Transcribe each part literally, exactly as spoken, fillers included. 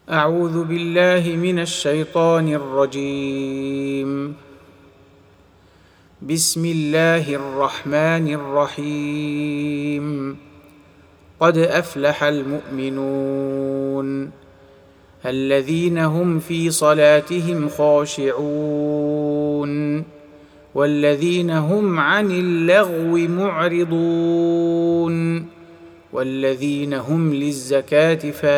أعوذ بالله من الشيطان الرجيم. بسم الله الرحمن الرحيم. قد أفلح المؤمنون الذين هم في صلاتهم خاشعون والذين هم عن اللغو معرضون والذين هم للزكاة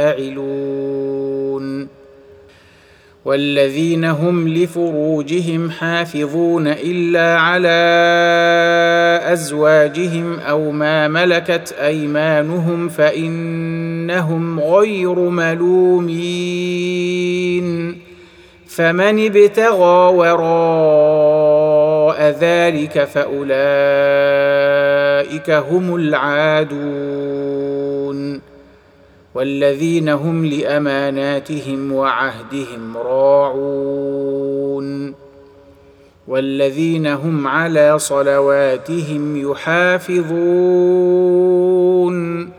فاعلون والذين هم لفروجهم حافظون إلا على أزواجهم أو ما ملكت أيمانهم فإنهم غير ملومين فمن ابتغى وراء ذلك فأولئك هم العادون والذين هم لأماناتهم وعهدهم راعون والذين هم على صلواتهم يحافظون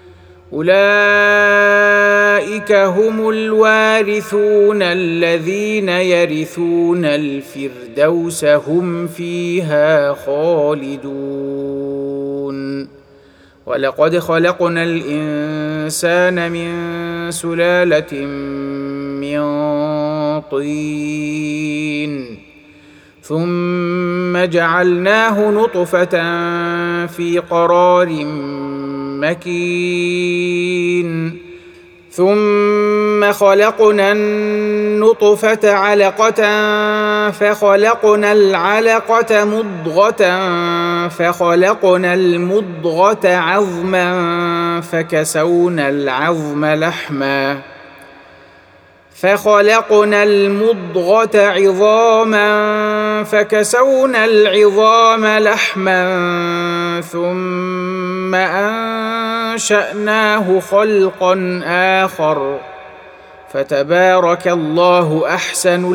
أولئك هم الوارثون الذين يرثون الفردوس هم فيها خالدون ولقد خلقنا الإنسان من سلالة من طين ثم جعلناه نطفة في قرار مكين ثم خلقنا النطفة علقة فخلقنا العلقة مضغة فخلقنا المضغة عظما فكسونا العظم لحما فخلقنا المضغة عظاما فكسونا العظام لحما ثم أنشأناه خلقا آخر فتبارك الله أحسن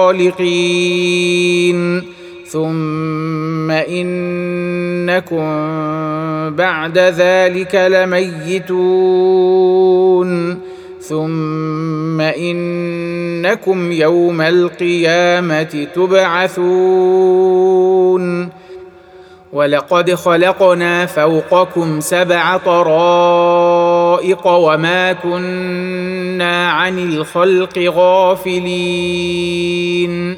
الخالقين ثم إنكم بعد ذلك لميتون ثم إنكم يوم القيامة تبعثون ولقد خلقنا فوقكم سبع طرائق وما كنا عن الخلق غافلين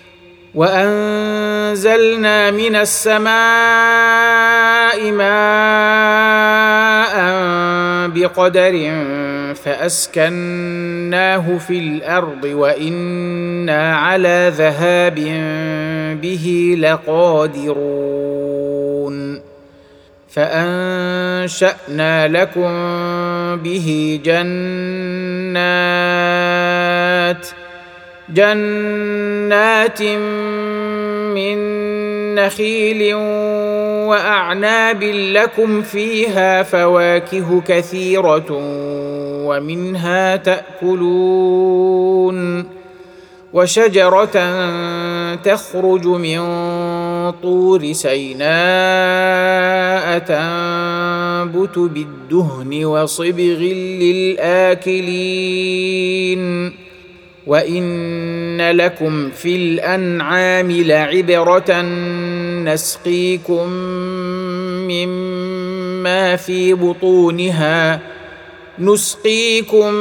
وأنزلنا من السماء ماء بقدر فأسكناه في الأرض وإنا على ذهاب به لقادرون فأنشأنا لكم به جنات جنات من نخيل وأعناب لكم فيها فواكه كثيرة ومنها تأكلون وشجرة تخرج من طور سيناء تنبت بالدهن وصبغ للآكلين وإن لكم في الأنعام لعبرة نسقيكم مما في بطونها نسقيكم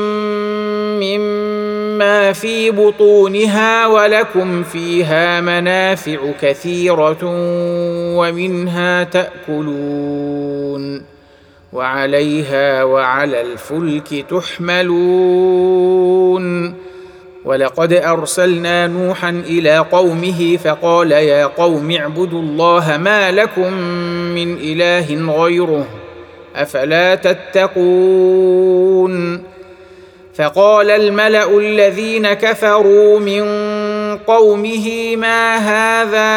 مما في بطونها ولكم فيها منافع كثيرة ومنها تأكلون وعليها وعلى الفلك تحملون ولقد أرسلنا نوحا إلى قومه فقال يا قوم اعبدوا الله ما لكم من إله غيره أفلا تتقون فقال الملأ الذين كفروا من قومه ما هذا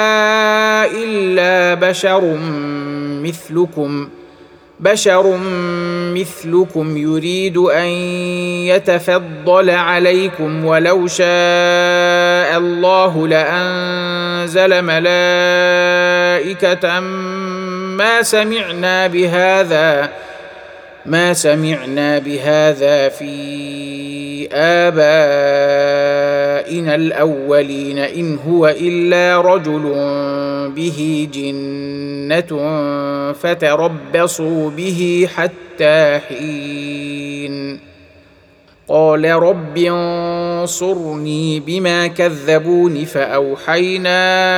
إلا بشر مثلكم بشر مثلكم يريد أن يتفضل عليكم ولو شاء الله لأنزل ملائكة ما سمعنا بهذا ما سمعنا بهذا في آبائنا الأولين إن هو إلا رجل به جنة فتربصوا به حتى حين قال رب انصرني بما كذبون فأوحينا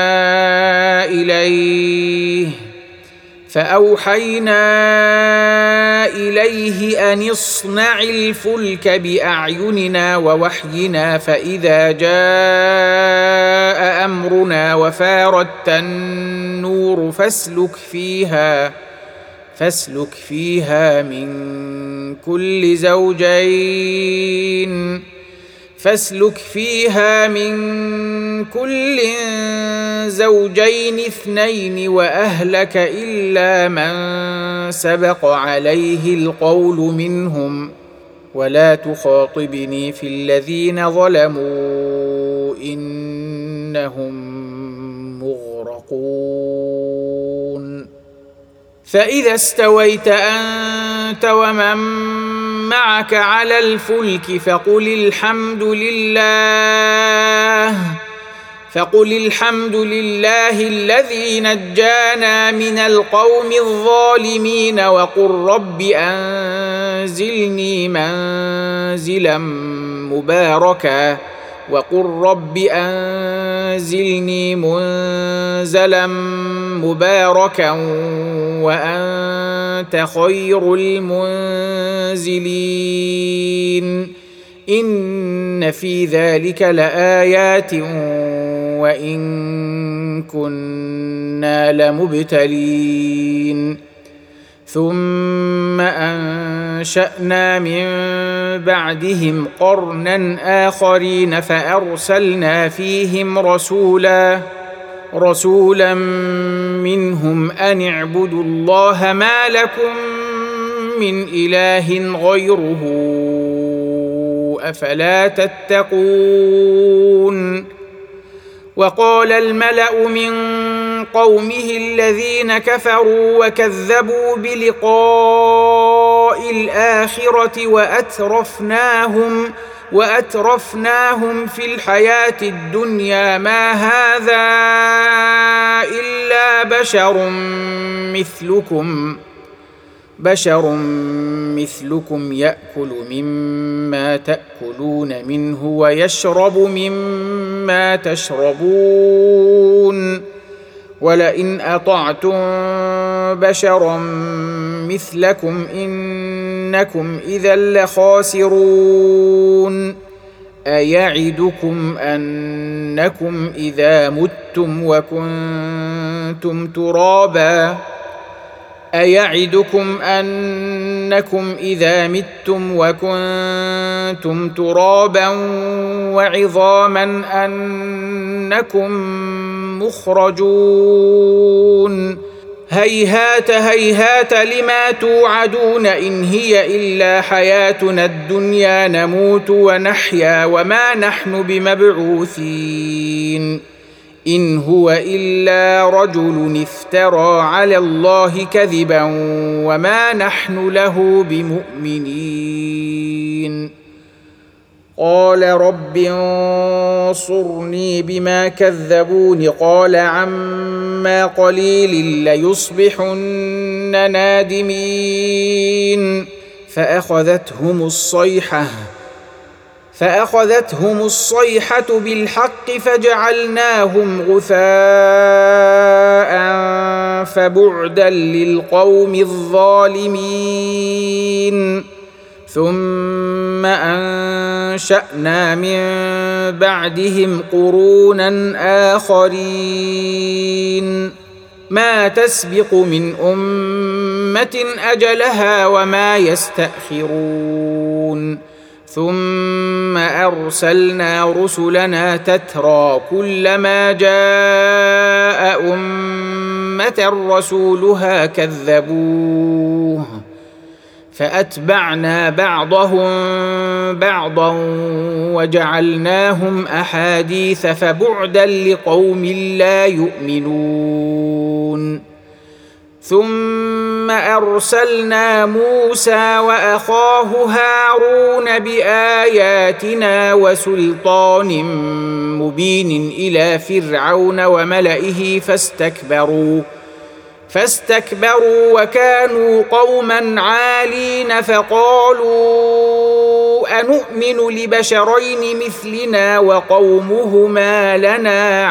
إليه فأوحينا إليه أن اصنع الفلك بأعيننا ووحينا فإذا جاء أمرنا وفارت النور فاسلك فيها فاسلك فيها من كل زوجين فاسلك فيها من كل زوجين اثنين وأهلك إلا من سبق عليه القول منهم ولا تخاطبني في الذين ظلموا إنهم مغرقون فإذا استويت أنت ومن معك على الفلك فقل الحمد لله فقل الحمد لله الذي نجانا من القوم الظالمين وقل رب أنزلني منزلا مباركا وقل رب أنزلني منزلا مباركا وأنت خير المنزلين إن في ذلك لآيات وإن كنا لمبتلين ثم أنشأنا من بعدهم قرنا آخرين فأرسلنا فيهم رسولا رسولا منهم أن اعبدوا الله ما لكم من إله غيره أفلا تتقون وقال الملأ من قومه الذين كفروا وكذبوا بلقاء الآخرة وأترفناهم وأترفناهم في الحياة الدنيا ما هذا إلا بشر مثلكم بشر مثلكم يأكل مما تأكلون منه ويشرب مما تشربون ولئن أطعتم بشرا مثلكم إنكم إذا لخاسرون أيعدكم أنكم إذا متم وكنتم ترابا أيعدكم أنكم إذا متم وكنتم ترابا وعظاما أنكم مخرجون هيهات هيهات لما توعدون إن هي إلا حياتنا الدنيا نموت ونحيا وما نحن بمبعوثين إن هو إلا رجل افترى على الله كذبا وما نحن له بمؤمنين قال رب انصرني بما كذبون قال عما قليل ليصبحن نادمين فأخذتهم الصيحة فأخذتهم الصيحة بالحق فجعلناهم غثاء فبعدا للقوم الظالمين ثم أنشأنا من بعدهم قرونا آخرين ما تسبق من أمة أجلها وما يستأخرون ثم أرسلنا رسلنا تترى كلما جاء أمة رسولها كذبوه فأتبعنا بعضهم بعضا وجعلناهم أحاديث فبعدا لقوم لا يؤمنون ثم أرسلنا موسى وأخاه هارون بآياتنا وسلطان مبين إلى فرعون وملئه فاستكبروا فاستكبروا وكانوا قوما عالين فقالوا أنؤمن لبشرين مثلنا وقومهما لنا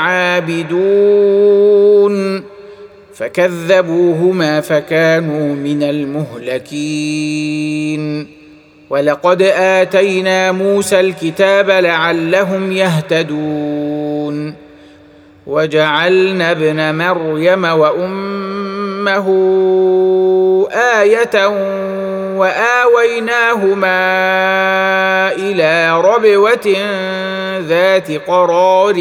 عابدون فكذبوهما فكانوا من المهلكين. ولقد آتينا موسى الكتاب لعلهم يهتدون وجعلنا ابن مريم وأمه آية وآويناهما إلى ربوة ذات قرار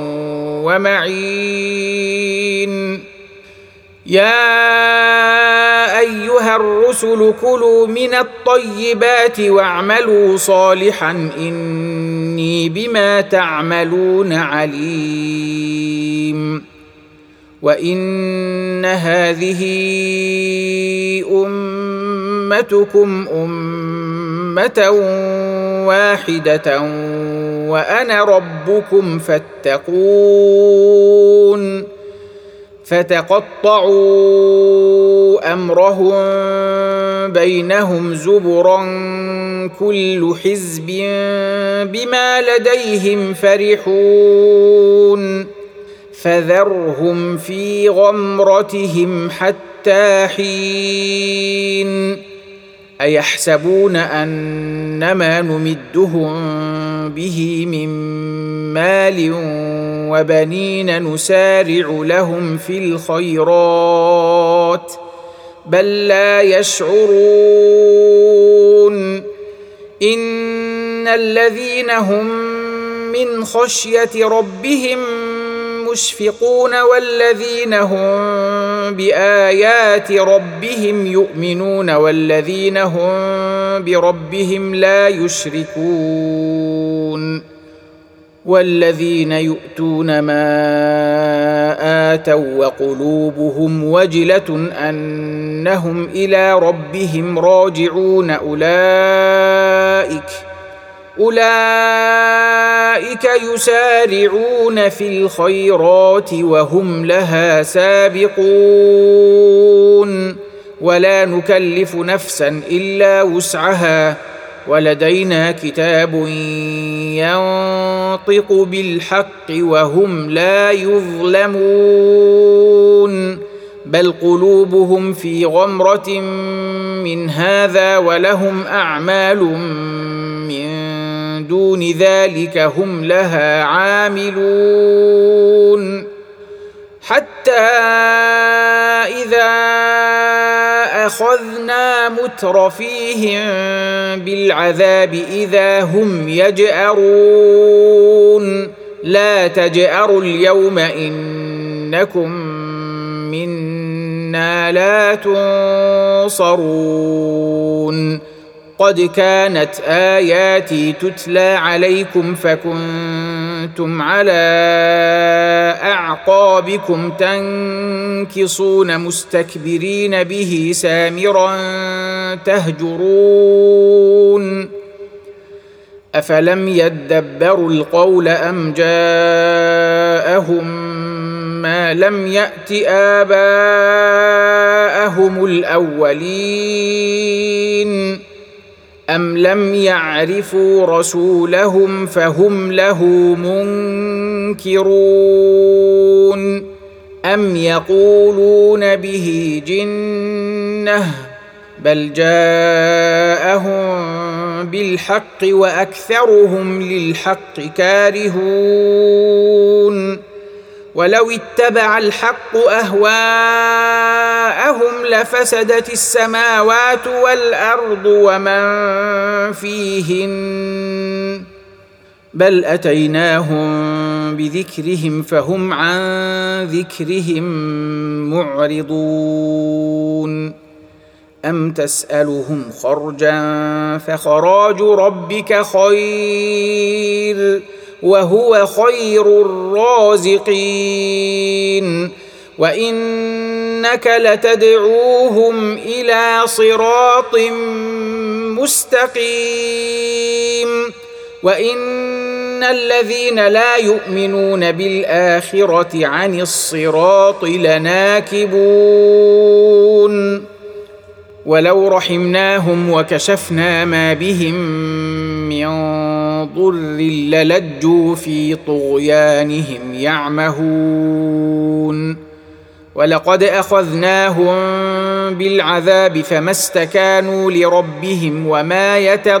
ومعين. يا أيها الرسل كلوا من الطيبات واعملوا صالحا إني بما تعملون عليم. وإن هذه أمتكم أمة واحدة وأنا ربكم فاتقون. فتقطعوا أمرهم بينهم زبرا كل حزب بما لديهم فرحون فذرهم في غمرتهم حتى حين. أيحسبون أنما نمدهم به من مال وبنين نسارع لهم في الخيرات بل لا يشعرون. إن الذين هم من خشية ربهم مشفقون والذين هم بآيات ربهم يؤمنون والذين هم بربهم لا يشركون. والذين يؤتون ما آتوا وقلوبهم وجلة أنهم إلى ربهم راجعون أولئك أولئك يسارعون في الخيرات وهم لها سابقون. ولا نكلف نفسا إلا وسعها ولدينا كتاب ينطق بالحق وهم لا يظلمون. بل قلوبهم في غمرة من هذا ولهم أعمال من دون ذلك هم لها عاملون. حتى إذا أخذنا مترفيهم بالعذاب إذا هم يجأرون. لا تجأروا اليوم إنكم منا لا تنصرون. قد كانت آياتي تتلى عليكم فكنتم على أعقابكم تنكصون مستكبرين به سامرا تهجرون. أفلم يدبروا القول أم جاءهم ما لم يأت آباءهم الأولين أم لم يعرفوا رسولهم فهم له منكرون أم يقولون به جنة بل جاءهم بالحق وأكثرهم للحق كارهون. ولو اتبع الحق أهواءهم لفسدت السماوات والأرض ومن فيهن بل أتيناهم بذكرهم فهم عن ذكرهم معرضون. أم تسألهم خرجا فخراج ربك خير وهو خير الرازقين وإنك إنك لتدعوهم إلى صراط مستقيم وإن الذين لا يؤمنون بالآخرة عن الصراط لناكبون ولو رحمناهم وكشفنا ما بهم من ضر للجوا في طغيانهم يعمهون ولقد أخذناهم بالعذاب فما استكانوا لربهم وما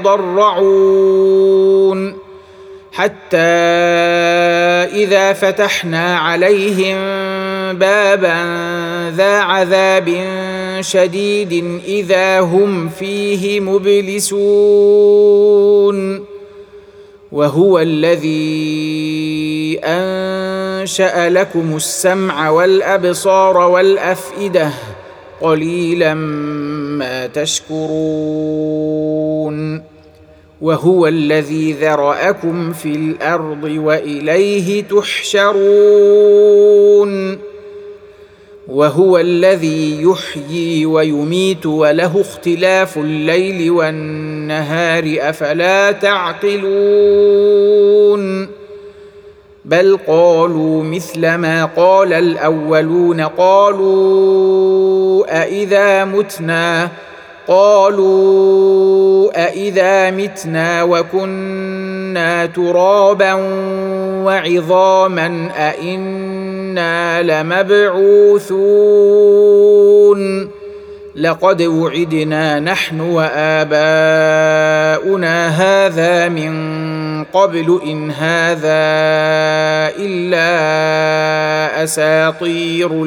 يتضرعون حتى إذا فتحنا عليهم بابا ذا عذاب شديد إذا هم فيه مبلسون وهو الذي أنشأ لكم السمع والأبصار والأفئدة قليلا ما تشكرون وهو الذي ذرأكم في الأرض وإليه تحشرون وهو الذي يحيي ويميت وله اختلاف الليل والنهار أفلا تعقلون بل قالوا مثل ما قال الأولون قالوا أإذا متنا قالوا أإذا متنا وكنا ترابا وعظاما أإنا لمبعوثون لقد وعدنا نحن وآباؤنا هذا من قبل إن هذا إلا أساطير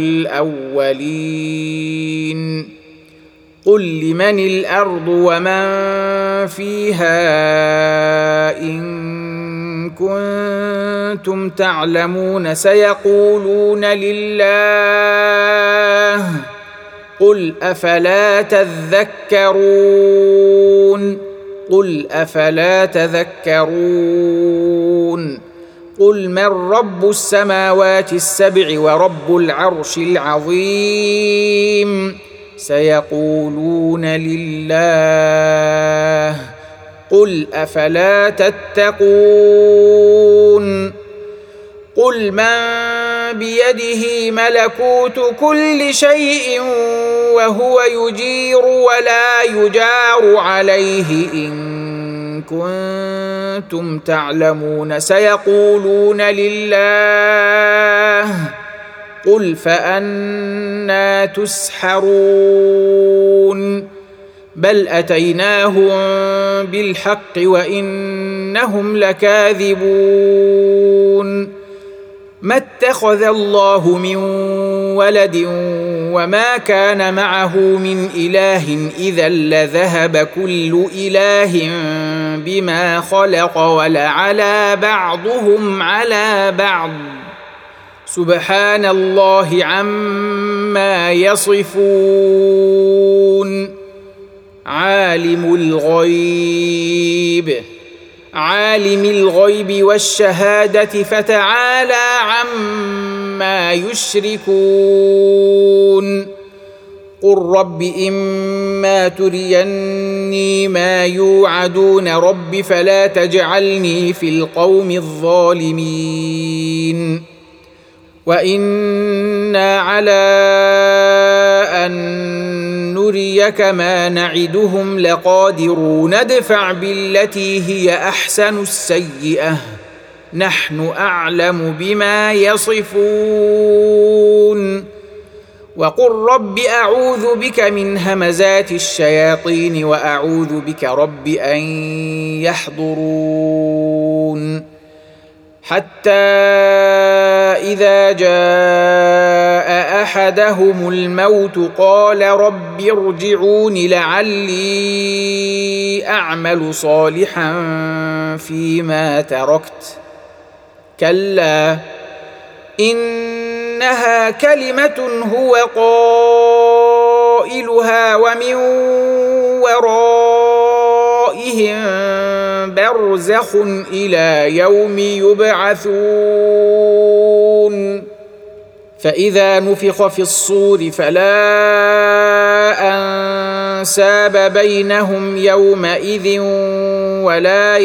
الأولين قل لمن الأرض ومن فيها إن كنتم تعلمون سيقولون لله قل أفلا تذكرون قل أفلا تذكرون قل من رب السماوات السبع ورب العرش العظيم سيقولون لله قل أفلا تتقون قل من بيده ملكوت كل شيء وهو يجير ولا يجار عليه إن كنتم تعلمون سيقولون لله قل فأنى تسحرون بل أتيناهم بالحق وإنهم لكاذبون ما اتخذ الله من ولد وما كان معه من إله إذا لذهب كل إله بما خلق ولعلى بعضهم على بعض سبحان الله عما يصفون عالم الغيب عالم الغيب والشهادة فتعالى عما يشركون قل رب إما تريني ما يوعدون رب فلا تجعلني في القوم الظالمين وإنا على أن نريك ما نعدهم لقادرون ادفع بالتي هي أحسن السيئة نحن أعلم بما يصفون وقل رب أعوذ بك من همزات الشياطين وأعوذ بك رب أن يحضرون حتى إذا جاء أحدهم الموت قال رب ارجعون لعلي أعمل صالحا فيما تركت كلا إنها كلمة هو قائلها ومن ورائهم برزخ إلى يوم يبعثون فإذا نفخ في الصور فلا أنساب بينهم يومئذ ولا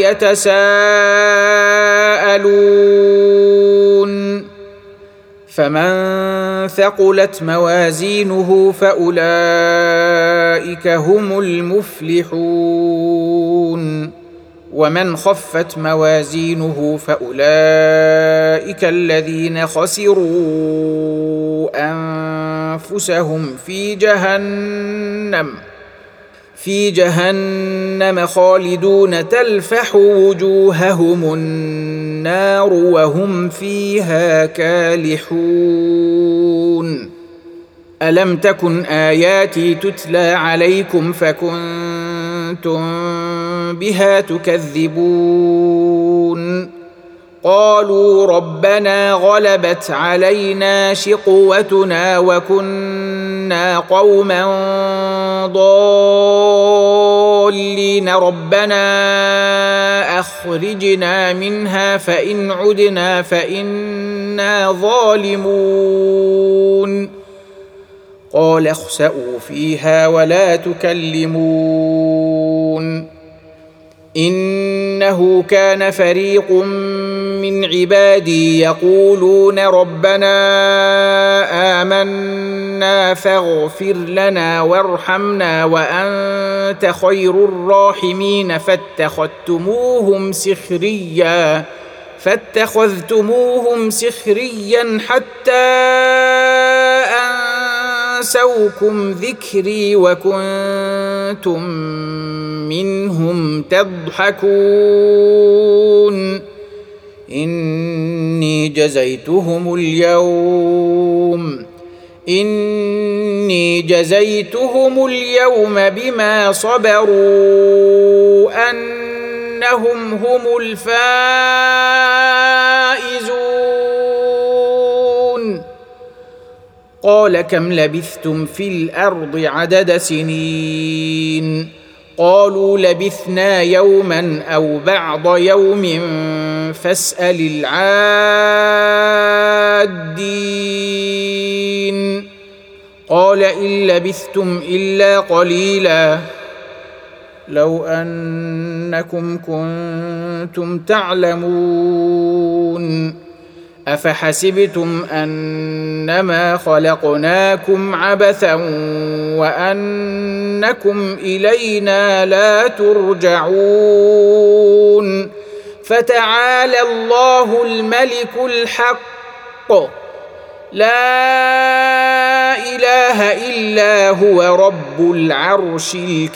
يتساءلون فمن ثقلت موازينه فأولئك هم المفلحون ومن خفت موازينه فأولئك الذين خسروا أنفسهم في جهنم في جهنم خالدون تلفح وجوههم النار وهم فيها كالحون ألم تكن آياتي تتلى عليكم فكنتم بها تكذبون قالوا ربنا غلبت علينا شقوتنا وكنا قوما ضالين ربنا أخرجنا منها فإن عدنا فإنا ظالمون قال اخسئوا فيها ولا تكلمون إنه كان فريق من عبادي يقولون ربنا آمنا فاغفر لنا وارحمنا وأنت خير الراحمين فاتخذتموهم سخريا فاتخذتموهم سخريا حتى أنسوكم ذكري وكنتم منهم تضحكون إني جزيتهم اليوم إني جزيتهم اليوم بما صبروا أنهم هم الفائزون قال كم لبثتم في الأرض عدد سنين قالوا لبثنا يوما أو بعض يوم فاسأل العادين قال إن لبثتم إلا قليلا لو أنكم كنتم تعلمون أفحسبتم أنما خلقناكم عبثا وأنكم إلينا لا ترجعون فتعالى الله الملك الحق لا إله إلا هو رب العرش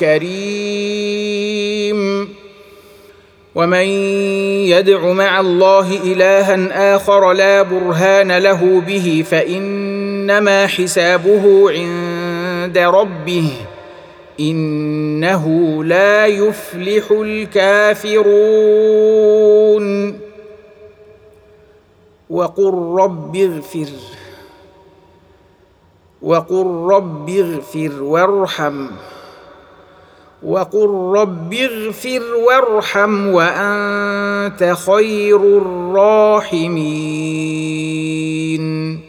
الكريم ومن يدع مع الله إلها آخر لا برهان له به فإنما حسابه عند ربه إنه لا يفلح الكافرون وقل رب اغفر وقل رب اغفر وارحم وقل رب اغفر وارحم وأنت خير الراحمين